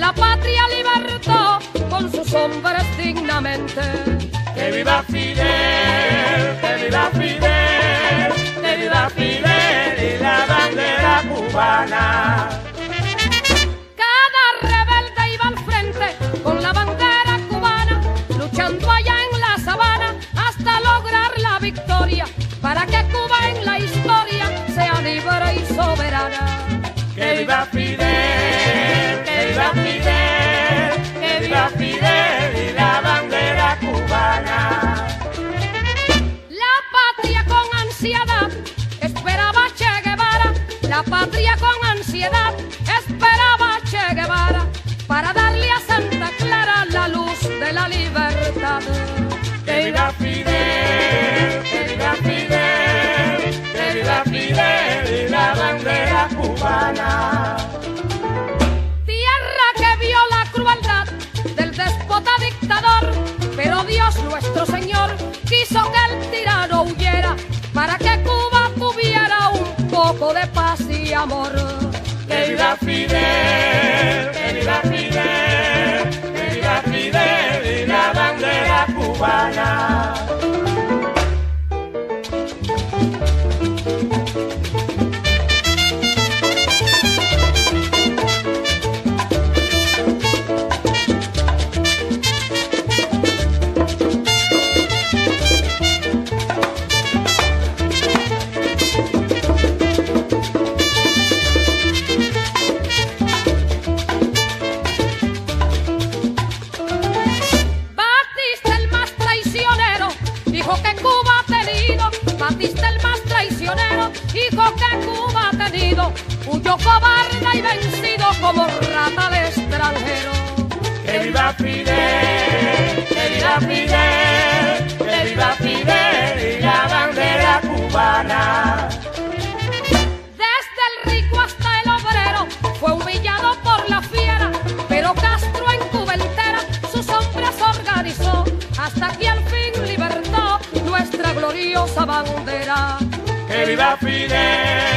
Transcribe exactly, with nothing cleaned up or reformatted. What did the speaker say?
la patria libertó con sus hombres dignamente. ¡Que viva Fidel! ¡Que viva Fidel! ¡Que viva Fidel y la bandera cubana! Cada rebelde iba al frente con la bandera cubana, luchando allá en la sabana hasta lograr la victoria, para que Cuba en la historia sea libre y soberana. ¡Que viva Fidel! ¡Que viva Fidel! ¡Que viva Fidel y la bandera cubana! La patria con ansiedad esperaba Che Guevara, la patria con ansiedad esperaba Che Guevara, para darle a Santa Clara la luz de la libertad. ¡Que viva Fidel! ¡Que viva Fidel! ¡Que viva Fidel y la bandera cubana! Tierra que vio la crueldad del déspota dictador, pero Dios nuestro Señor quiso que el tirano huyera, para que Cuba tuviera un poco de paz y amor. ¡Que viva Fidel! ¡Que viva Fidel! ¡Que viva Fidel y la bandera cubana! Hijo que Cuba ha tenido, huyó cobarde y vencido como rata al extranjero. ¡Que viva Fidel! ¡Que viva Fidel! ¡Que viva Fidel y la bandera cubana! Desde el rico hasta el obrero fue humillado por la fiera, pero Castro en Cuba entera sus hombres organizó, hasta que al fin libertó nuestra gloriosa bandera. ¡Que viva Fidel!